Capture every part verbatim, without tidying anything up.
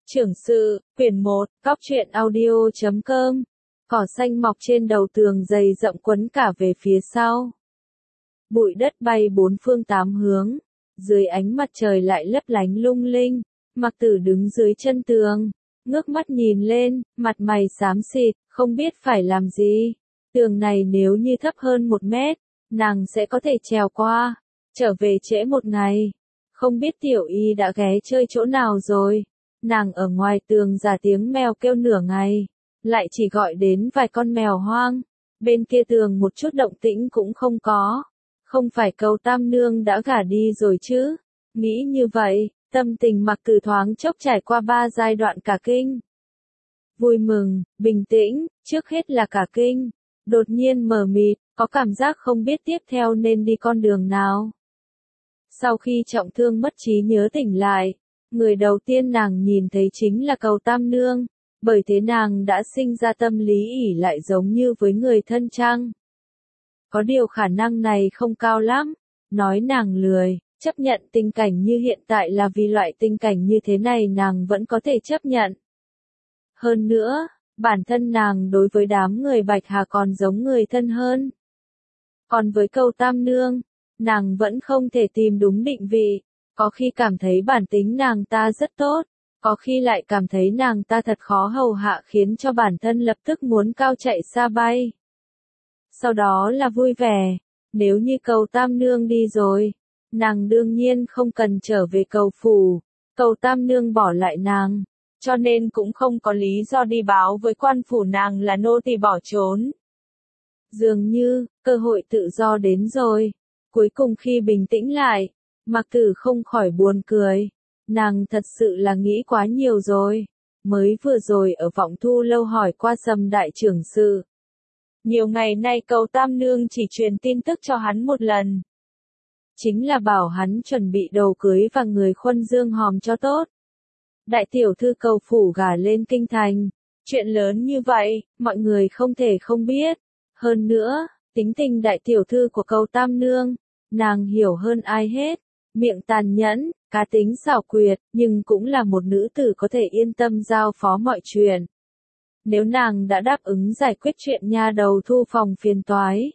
Trưởng sự, quyển một, cóc truyện audio chấm com. Cỏ xanh mọc trên đầu tường dày rậm quấn cả về phía sau. Bụi đất bay bốn phương tám hướng. Dưới ánh mặt trời lại lấp lánh lung linh. Mặc Tử đứng dưới chân tường, ngước mắt nhìn lên, mặt mày xám xịt, không biết phải làm gì. Tường này nếu như thấp hơn một mét, nàng sẽ có thể trèo qua. Trở về trễ một ngày. Không biết Tiểu Y đã ghé chơi chỗ nào rồi. Nàng ở ngoài tường giả tiếng mèo kêu nửa ngày, lại chỉ gọi đến vài con mèo hoang. Bên kia tường một chút động tĩnh cũng không có. Không phải Cầu Tam Nương đã gả đi rồi chứ? Nghĩ như vậy, tâm tình Mặc Tử thoáng chốc trải qua ba giai đoạn cả kinh. Vui mừng, bình tĩnh, trước hết là cả kinh. Đột nhiên mờ mịt, có cảm giác không biết tiếp theo nên đi con đường nào. Sau khi trọng thương mất trí nhớ tỉnh lại, người đầu tiên nàng nhìn thấy chính là Cầu Tam Nương, bởi thế nàng đã sinh ra tâm lý ỷ lại giống như với người thân chăng. Có điều khả năng này không cao lắm, nói nàng lười, chấp nhận tình cảnh như hiện tại là vì loại tình cảnh như thế này nàng vẫn có thể chấp nhận. Hơn nữa, bản thân nàng đối với đám người Bạch Hà còn giống người thân hơn. Còn với Cầu Tam Nương, nàng vẫn không thể tìm đúng định vị. Có khi cảm thấy bản tính nàng ta rất tốt, có khi lại cảm thấy nàng ta thật khó hầu hạ khiến cho bản thân lập tức muốn cao chạy xa bay. Sau đó là vui vẻ, nếu như Cầu Tam Nương đi rồi, nàng đương nhiên không cần trở về Cầu phủ, Cầu Tam Nương bỏ lại nàng, cho nên cũng không có lý do đi báo với quan phủ nàng là nô tỳ bỏ trốn. Dường như, cơ hội tự do đến rồi, cuối cùng khi bình tĩnh lại, Mặc Tử không khỏi buồn cười, nàng thật sự là nghĩ quá nhiều rồi, mới vừa rồi ở Vọng Thu lâu hỏi qua Sầm đại trưởng sự. Nhiều ngày nay Cầu Tam Nương chỉ truyền tin tức cho hắn một lần. Chính là bảo hắn chuẩn bị đồ cưới và người khuân dương hòm cho tốt. Đại tiểu thư Cầu phủ gả lên kinh thành, chuyện lớn như vậy, mọi người không thể không biết. Hơn nữa, tính tình đại tiểu thư của Cầu Tam Nương, nàng hiểu hơn ai hết. Miệng tàn nhẫn, cá tính xảo quyệt, nhưng cũng là một nữ tử có thể yên tâm giao phó mọi chuyện. Nếu nàng đã đáp ứng giải quyết chuyện nha đầu thu phòng phiền toái,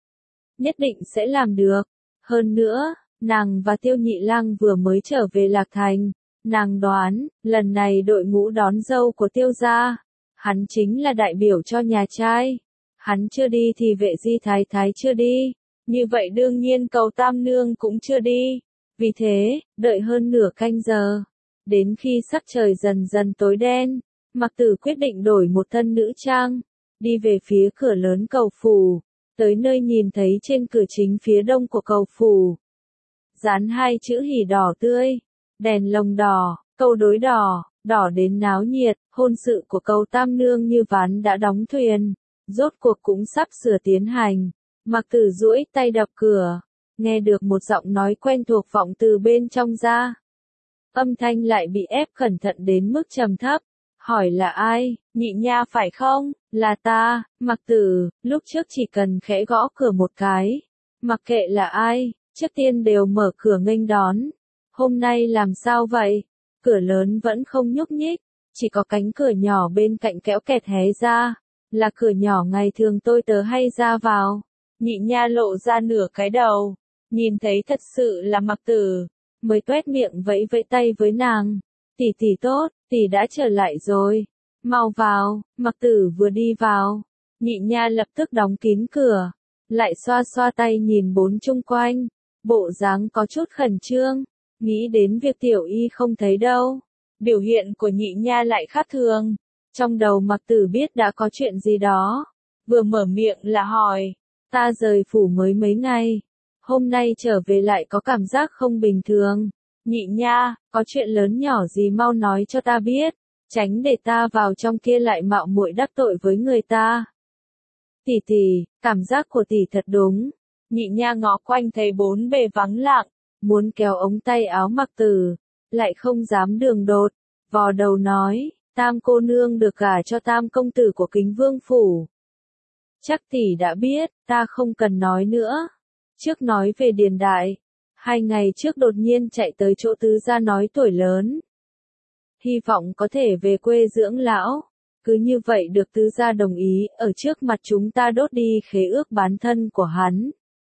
nhất định sẽ làm được. Hơn nữa, nàng và Tiêu Nhị Lang vừa mới trở về Lạc Thành, nàng đoán, lần này đội ngũ đón dâu của Tiêu gia, hắn chính là đại biểu cho nhà trai. Hắn chưa đi thì Vệ Di Thái Thái chưa đi, như vậy đương nhiên Cầu Tam Nương cũng chưa đi. Vì thế, đợi hơn nửa canh giờ, đến khi sắc trời dần dần tối đen, Mặc Tử quyết định đổi một thân nữ trang, đi về phía cửa lớn Cầu phủ, tới nơi nhìn thấy trên cửa chính phía đông của Cầu phủ. Dán hai chữ hỉ đỏ tươi, đèn lồng đỏ, câu đối đỏ, đỏ đến náo nhiệt, hôn sự của Cầu Tam Nương như ván đã đóng thuyền, rốt cuộc cũng sắp sửa tiến hành. Mặc Tử duỗi tay đập cửa. Nghe được một giọng nói quen thuộc vọng từ bên trong ra. Âm thanh lại bị ép cẩn thận đến mức trầm thấp. Hỏi là ai? Nhị nha phải không? Là ta, Mặc Tử, lúc trước chỉ cần khẽ gõ cửa một cái. Mặc kệ là ai, trước tiên đều mở cửa nghênh đón. Hôm nay làm sao vậy? Cửa lớn vẫn không nhúc nhích, chỉ có cánh cửa nhỏ bên cạnh kéo kẹt hé ra. Là cửa nhỏ ngày thường tôi tớ hay ra vào. Nhị nha lộ ra nửa cái đầu. Nhìn thấy thật sự là Mặc Tử, mới tuét miệng vẫy vẫy tay với nàng. Tỷ tỷ tốt, tỷ đã trở lại rồi. Mau vào. Mặc Tử vừa đi vào, nhị nha lập tức đóng kín cửa, lại xoa xoa tay nhìn bốn chung quanh, bộ dáng có chút khẩn trương, nghĩ đến việc Tiểu Y không thấy đâu. Biểu hiện của nhị nha lại khác thường. Trong đầu Mặc Tử biết đã có chuyện gì đó, vừa mở miệng là hỏi, ta rời phủ mới mấy ngày. Hôm nay trở về lại có cảm giác không bình thường. Nhị nha, có chuyện lớn nhỏ gì mau nói cho ta biết, tránh để ta vào trong kia lại mạo muội đắc tội với người ta. Tỷ tỷ, cảm giác của tỷ thật đúng. Nhị nha ngó quanh thấy bốn bề vắng lặng, muốn kéo ống tay áo Mặc Tử, lại không dám đường đột, vò đầu nói, Tam cô nương được gả cho Tam công tử của Kính Vương phủ. Chắc tỷ đã biết, ta không cần nói nữa. Trước nói về Điền Đại, hai ngày trước đột nhiên chạy tới chỗ tứ gia nói tuổi lớn. hy vọng có thể về quê dưỡng lão. Cứ như vậy được tứ gia đồng ý, ở trước mặt chúng ta đốt đi khế ước bán thân của hắn.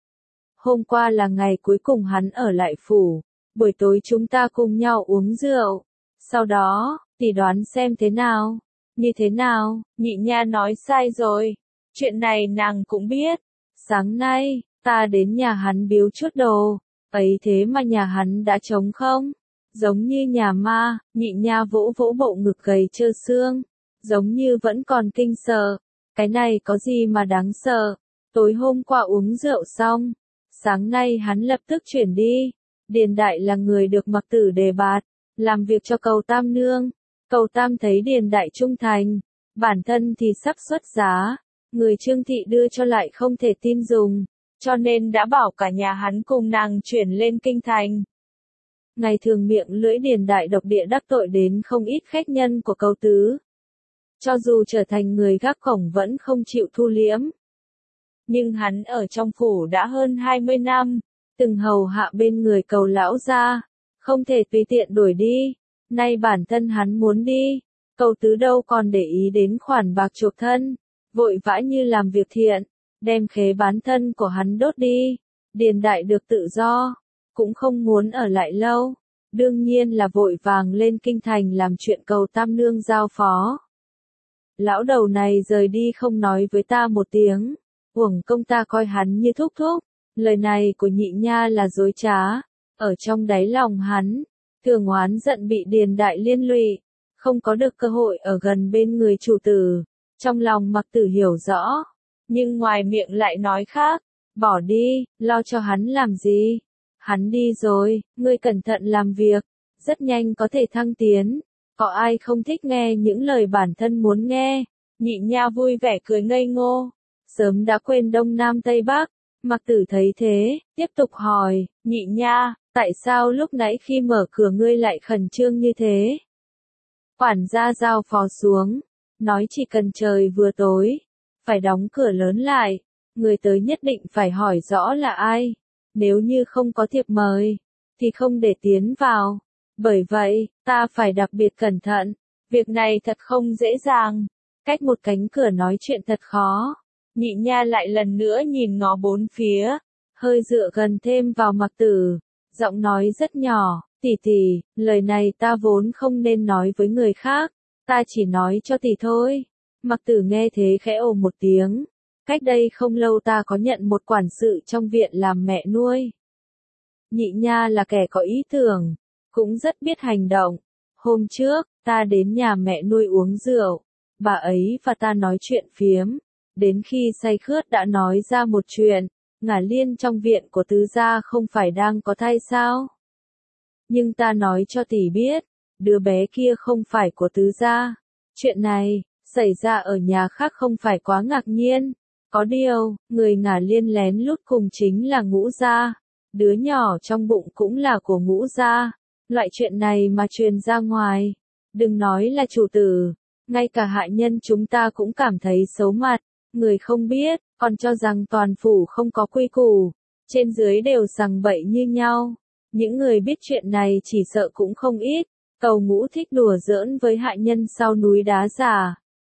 Hôm qua là ngày cuối cùng hắn ở lại phủ, buổi tối chúng ta cùng nhau uống rượu. Sau đó, tỷ đoán xem thế nào? Như thế nào? Nhị nha nói sai rồi. Chuyện này nàng cũng biết. Sáng nay, ta đến nhà hắn biếu chút đồ. Ấy thế mà nhà hắn đã trống không? Giống như nhà ma, nhị nha vỗ vỗ bộ ngực gầy trơ xương. Giống như vẫn còn kinh sợ. Cái này có gì mà đáng sợ? Tối hôm qua uống rượu xong. Sáng nay hắn lập tức chuyển đi. Điền Đại là người được Mặc Tử đề bạt, làm việc cho Cầu Tam Nương. Cầu Tam thấy Điền Đại trung thành, bản thân thì sắp xuất giá. Người Trương Thị đưa cho lại không thể tin dùng, cho nên đã bảo cả nhà hắn cùng nàng chuyển lên kinh thành. Ngày thường miệng lưỡi Điền Đại độc địa đắc tội đến không ít khách nhân của Cầu Tứ. Cho dù trở thành người gác cổng vẫn không chịu thu liễm. Nhưng hắn ở trong phủ đã hơn hai mươi năm, từng hầu hạ bên người Cầu lão gia, không thể tùy tiện đuổi đi. Nay bản thân hắn muốn đi, Cầu Tứ đâu còn để ý đến khoản bạc chuộc thân, vội vã như làm việc thiện, đem khế bán thân của hắn đốt đi. Điền Đại được tự do, cũng không muốn ở lại lâu, đương nhiên là vội vàng lên kinh thành làm chuyện Cầu Tam Nương giao phó. Lão đầu này rời đi không nói với ta một tiếng, uổng công ta coi hắn như thúc thúc. Lời này của nhị nha là dối trá, ở trong đáy lòng hắn, thường oán giận bị Điền Đại liên lụy, không có được cơ hội ở gần bên người chủ tử. Trong lòng Mặc Tử hiểu rõ, nhưng ngoài miệng lại nói khác, bỏ đi, lo cho hắn làm gì? Hắn đi rồi, ngươi cẩn thận làm việc, rất nhanh có thể thăng tiến. Có ai không thích nghe những lời bản thân muốn nghe? Nhị nha vui vẻ cười ngây ngô, sớm đã quên Đông Nam Tây Bắc. Mặc Tử thấy thế, tiếp tục hỏi, nhị nha, tại sao lúc nãy khi mở cửa ngươi lại khẩn trương như thế? Quản gia giao phó xuống, nói chỉ cần trời vừa tối, phải đóng cửa lớn lại, người tới nhất định phải hỏi rõ là ai, nếu như không có thiệp mời, thì không để tiến vào. Bởi vậy, ta phải đặc biệt cẩn thận, việc này thật không dễ dàng, cách một cánh cửa nói chuyện thật khó. Nhị nha lại lần nữa nhìn ngó bốn phía, hơi dựa gần thêm vào Mặc Tử, giọng nói rất nhỏ, tỷ tỷ, lời này ta vốn không nên nói với người khác, ta chỉ nói cho tỷ thôi. Mặc Tử nghe thế khẽ ồ một tiếng, cách đây không lâu ta có nhận một quản sự trong viện làm mẹ nuôi. Nhị nha là kẻ có ý tưởng, cũng rất biết hành động. Hôm trước, ta đến nhà mẹ nuôi uống rượu, bà ấy và ta nói chuyện phiếm. Đến khi say khướt đã nói ra một chuyện, Ngả Liên trong viện của tứ gia không phải đang có thai sao? Nhưng ta nói cho tỷ biết, đứa bé kia không phải của tứ gia. Chuyện này, xảy ra ở nhà khác không phải quá ngạc nhiên. Có điều, người Ngả Liên lén lút cùng chính là Ngũ gia. Đứa nhỏ trong bụng cũng là của Ngũ gia. Loại chuyện này mà truyền ra ngoài, đừng nói là chủ tử, ngay cả hạ nhân chúng ta cũng cảm thấy xấu mặt. Người không biết, còn cho rằng toàn phủ không có quy củ, trên dưới đều sằng bậy như nhau. Những người biết chuyện này chỉ sợ cũng không ít. Cầu Ngũ thích đùa giỡn với hạ nhân sau núi đá giả.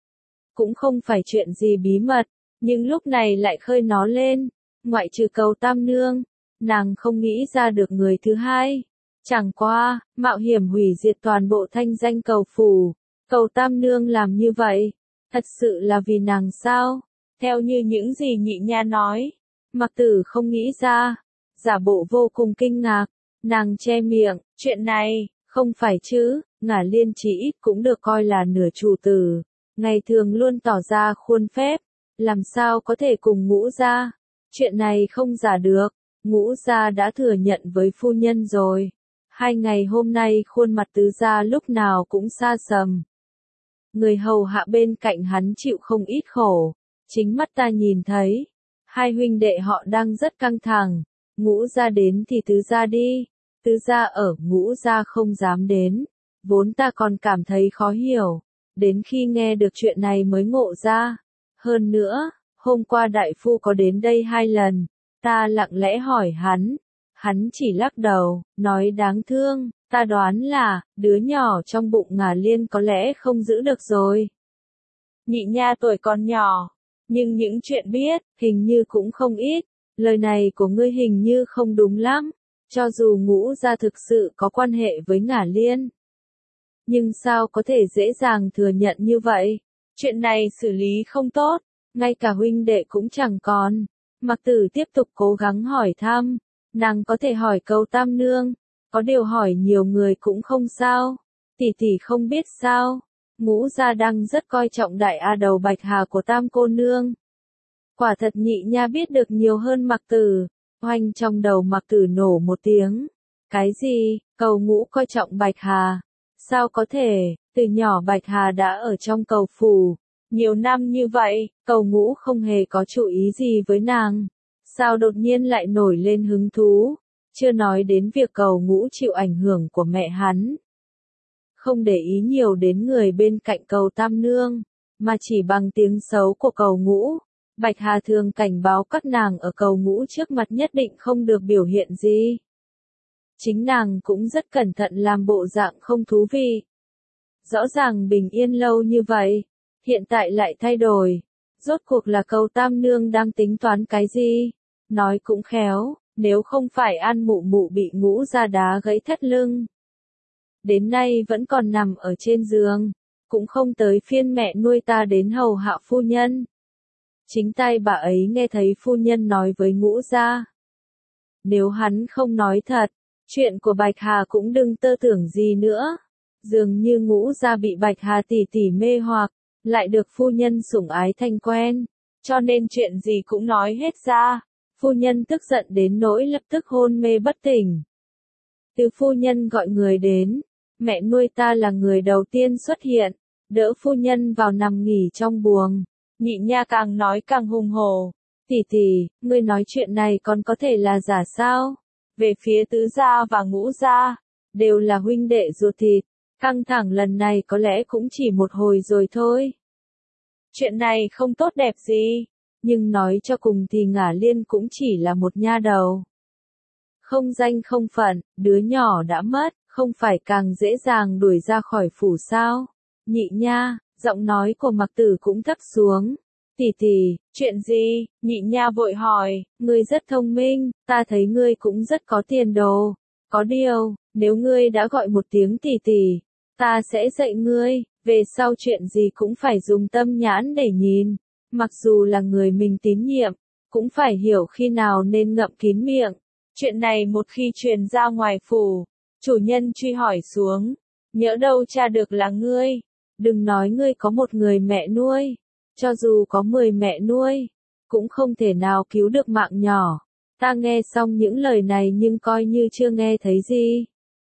Cũng không phải chuyện gì bí mật, nhưng lúc này lại khơi nó lên. Ngoại trừ Cầu Tam Nương, nàng không nghĩ ra được người thứ hai. Chẳng qua, mạo hiểm hủy diệt toàn bộ thanh danh Cầu phủ. Cầu Tam Nương làm như vậy, thật sự là vì nàng sao? Theo như những gì nhị nha nói, Mặc Tử không nghĩ ra, giả bộ vô cùng kinh ngạc, nàng che miệng, chuyện này, không phải chứ, Ngả Liên chỉ ít cũng được coi là nửa chủ tử, ngày thường luôn tỏ ra khuôn phép, làm sao có thể cùng Ngũ gia? Chuyện này không giả được, Ngũ gia đã thừa nhận với phu nhân rồi. Hai ngày hôm nay khuôn mặt tứ gia lúc nào cũng xa sầm. Người hầu hạ bên cạnh hắn chịu không ít khổ, chính mắt ta nhìn thấy. Hai huynh đệ họ đang rất căng thẳng, Ngũ gia đến thì tứ gia đi, tứ gia ở, Ngũ gia không dám đến. Vốn ta còn cảm thấy khó hiểu, đến khi nghe được chuyện này mới ngộ ra. Hơn nữa, hôm qua đại phu có đến đây hai lần, ta lặng lẽ hỏi hắn, Hắn chỉ lắc đầu, nói đáng thương, ta đoán là, đứa nhỏ trong bụng Ngả Liên có lẽ không giữ được rồi. Nhị nha tuổi còn nhỏ, nhưng những chuyện biết, hình như cũng không ít. Lời này của ngươi hình như không đúng lắm, cho dù Ngũ gia thực sự có quan hệ với Ngả Liên. Nhưng sao có thể dễ dàng thừa nhận như vậy? Chuyện này xử lý không tốt, ngay cả huynh đệ cũng chẳng còn. Mặc Tử tiếp tục cố gắng hỏi thăm, nàng có thể hỏi Cầu Tam Nương, có điều hỏi nhiều người cũng không sao. Tỷ tỷ không biết sao, Ngũ gia đang rất coi trọng đại a đầu bạch hà của Tam cô nương. Quả thật nhị nha biết được nhiều hơn Mặc Tử. Oanh, trong đầu Mặc Tử nổ một tiếng. Cái gì, Cầu Ngũ coi trọng bạch hà? Sao có thể, từ nhỏ bạch hà đã ở trong Cầu phủ. Nhiều năm như vậy, Cầu Ngũ không hề có chú ý gì với nàng. Sao đột nhiên lại nổi lên hứng thú? Chưa nói đến việc Cầu Ngũ chịu ảnh hưởng của mẹ hắn. Không để ý nhiều đến người bên cạnh Cầu Tam Nương, mà chỉ bằng tiếng xấu của Cầu Ngũ. Bạch Hà thường cảnh báo các nàng ở Cầu Ngũ trước mặt nhất định không được biểu hiện gì. Chính nàng cũng rất cẩn thận làm bộ dạng không thú vị. Rõ ràng bình yên lâu như vậy, hiện tại lại thay đổi. Rốt cuộc là Cầu Tam Nương đang tính toán cái gì? Nói cũng khéo, nếu không phải An Mụ Mụ bị Ngũ gia đá gãy thắt lưng, đến nay vẫn còn nằm ở trên giường, cũng không tới phiên mẹ nuôi ta đến hầu hạ phu nhân. Chính tay bà ấy nghe thấy phu nhân nói với Ngũ gia. Nếu hắn không nói thật, chuyện của Bạch Hà cũng đừng tơ tưởng gì nữa. Dường như Ngũ gia bị Bạch Hà tỷ tỷ mê hoặc, lại được phu nhân sủng ái thành quen, cho nên chuyện gì cũng nói hết ra. Phu nhân tức giận đến nỗi lập tức hôn mê bất tỉnh. Từ phu nhân gọi người đến, mẹ nuôi ta là người đầu tiên xuất hiện, đỡ phu nhân vào nằm nghỉ trong buồng. Nhị nha càng nói càng hùng hổ. Tỷ tỷ, ngươi nói chuyện này còn có thể là giả sao? Về phía Tứ gia và Ngũ gia, đều là huynh đệ ruột thịt, căng thẳng lần này có lẽ cũng chỉ một hồi rồi thôi. Chuyện này không tốt đẹp gì, nhưng nói cho cùng thì Ngả Liên cũng chỉ là một nha đầu. Không danh không phận, đứa nhỏ đã mất, không phải càng dễ dàng đuổi ra khỏi phủ sao? Nhị nha, giọng nói của Mặc Tử cũng thấp xuống. Tỷ tỷ, chuyện gì? Nhị nha vội hỏi, ngươi rất thông minh, ta thấy ngươi cũng rất có tiền đồ. Có điều, nếu ngươi đã gọi một tiếng tỷ tỷ, ta sẽ dạy ngươi, về sau chuyện gì cũng phải dùng tâm nhãn để nhìn. Mặc dù là người mình tín nhiệm, cũng phải hiểu khi nào nên ngậm kín miệng. Chuyện này một khi truyền ra ngoài phủ, chủ nhân truy hỏi xuống, nhỡ đâu tra được là ngươi. Đừng nói ngươi có một người mẹ nuôi, cho dù có mười mẹ nuôi, cũng không thể nào cứu được mạng nhỏ. Ta nghe xong những lời này nhưng coi như chưa nghe thấy gì.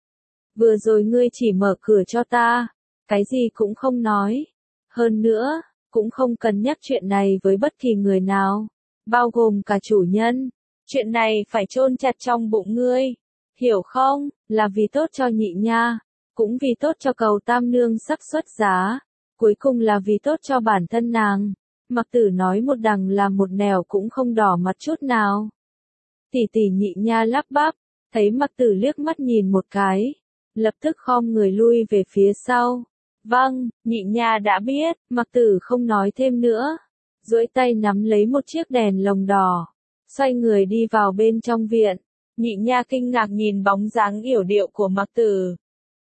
Vừa rồi ngươi chỉ mở cửa cho ta, cái gì cũng không nói. Hơn nữa, cũng không cần nhắc chuyện này với bất kỳ người nào, bao gồm cả chủ nhân. Chuyện này phải chôn chặt trong bụng ngươi, hiểu không? Là vì tốt cho nhị nha, cũng vì tốt cho Cầu Tam Nương sắp xuất giá, cuối cùng là vì tốt cho bản thân nàng. Mặc Tử nói một đằng làm một nẻo cũng không đỏ mặt chút nào. Tỷ tỷ nhị nha lắp bắp, thấy Mặc Tử liếc mắt nhìn một cái, lập tức khom người lui về phía sau. Vâng, nhị nha đã biết. Mặc Tử không nói thêm nữa, duỗi tay nắm lấy một chiếc đèn lồng đỏ, xoay người đi vào bên trong viện. Nhị nha kinh ngạc nhìn bóng dáng yểu điệu của Mặc Tử,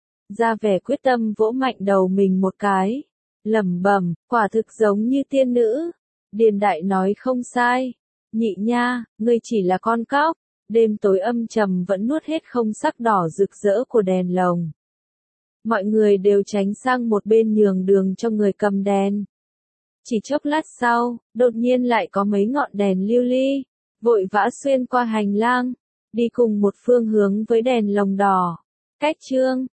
ra vẻ quyết tâm vỗ mạnh đầu mình một cái, lẩm bẩm, quả thực giống như tiên nữ. Điền đại nói không sai. Nhị nha, ngươi chỉ là con cóc. Đêm tối âm trầm vẫn nuốt hết không sắc đỏ rực rỡ của đèn lồng. Mọi người đều tránh sang một bên nhường đường cho người cầm đèn. Chỉ chốc lát sau, đột nhiên lại có mấy ngọn đèn lưu ly, vội vã xuyên qua hành lang, đi cùng một phương hướng với đèn lồng đỏ. Cách chương